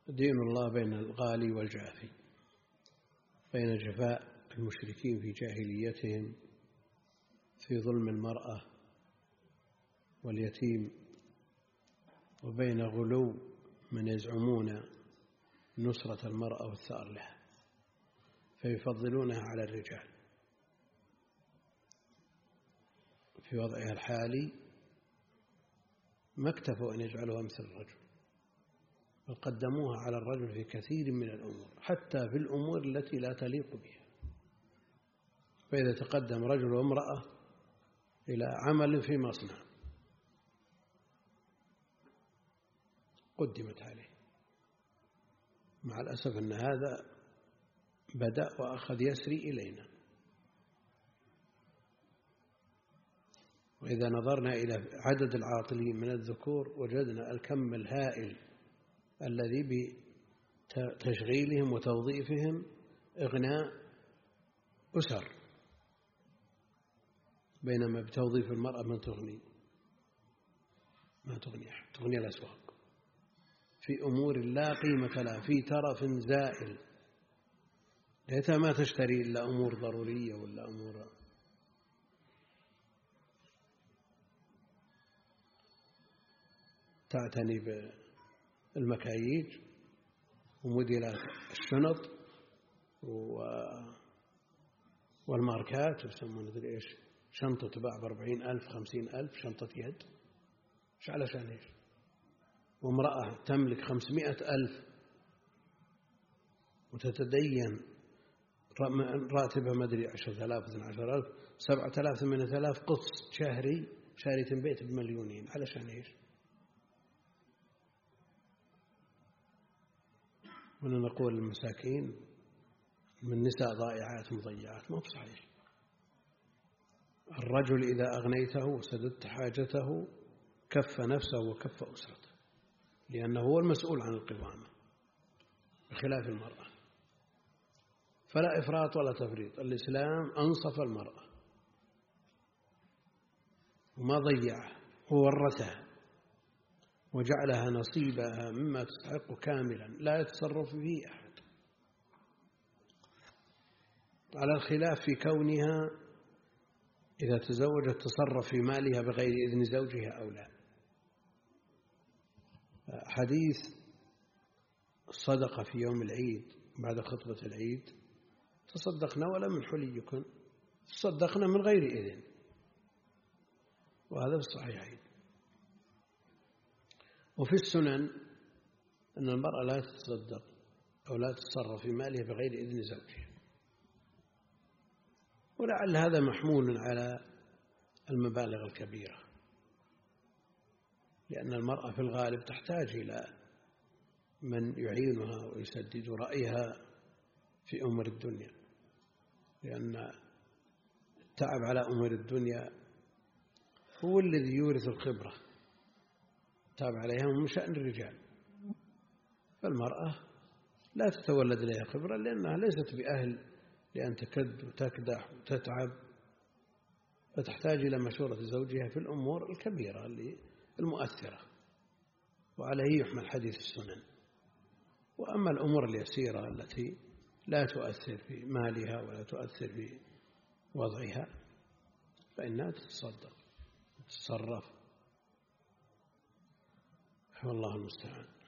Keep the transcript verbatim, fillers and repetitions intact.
دين الله بين الغالي والجافي، بين جفاء المشركين في جاهليتهم في ظلم المرأة واليتيم، وبين غلو من يزعمون نصرة المرأة والثأر لها فيفضلونها على الرجال في وضعها الحالي. ما اكتفوا أن يجعلوها مثل الرجل، بل قدموها على الرجل في كثير من الأمور، حتى في الأمور التي لا تليق بها. فإذا تقدم رجل وامرأة إلى عمل في مصنع قدمت عليه، مع الأسف أن هذا بدأ وأخذ يسري إلينا. وإذا نظرنا إلى عدد العاطلين من الذكور وجدنا الكم الهائل الذي بتشغيلهم وتوظيفهم إغناء أسر، بينما بتوظيف المرأة من تغني ما تغني أحد، تغني الأسواق في أمور لا قيمة لها، في ترف زائل، ليتها ما تشتري إلا أمور ضرورية ولا أمور تعتني بالمكاييج وموديلات الشنط والماركات، ويسمون مدري إيش، شنطة تباع بأربعين ألف خمسين ألف، شنطة يد، إيش علشان إيش؟ وامرأة تملك خمسمائة ألف وتتدين راتبها ما أدري عشرة آلاف اثنا عشر ألف سبعة آلاف ثمانية آلاف قسط شهري، شارية بيت بمليونين، علشان إيش؟ ونقول للمساكين من نساء ضائعات مضيعات، ما هو صحيح. الرجل إذا أغنيته وسددت حاجته كف نفسه وكف أسرته، لأنه هو المسؤول عن القوامة بخلاف المرأة. فلا إفراط ولا تفريط، الإسلام أنصف المرأة وما ضيعها، وورثها وجعلها نصيبها مما تستحق كاملا لا يتصرف فيه أحد، على الخلاف في كونها إذا تزوجت تصرف في مالها بغير إذن زوجها أو لا. حديث الصدقة في يوم العيد بعد خطبة العيد، تصدقنا ولا من حليكن، تصدقنا من غير إذن، وهذا في الصحيحين. وفي السنن أن المرأة لا تتصدق أو لا تتصرف في مالها بغير إذن زوجها، ولعل هذا محمول على المبالغ الكبيرة، لأن المرأة في الغالب تحتاج إلى من يعينها ويسدد رأيها في أمور الدنيا، لأن التعب على أمور الدنيا هو الذي يورث الخبرة، التعب عليها من شأن الرجال. فالمرأة لا تتولد لها خبرة لأنها ليست بأهل لأن تكد وتكدح وتتعب، فتحتاج إلى مشورة زوجها في الأمور الكبيرة المؤثرة، وعليه يحمل حديث السنن. وأما الأمور اليسيرة التي لا تؤثر في مالها ولا تؤثر في وضعها فإنها تتصدق وتتصرف، والله المستعان.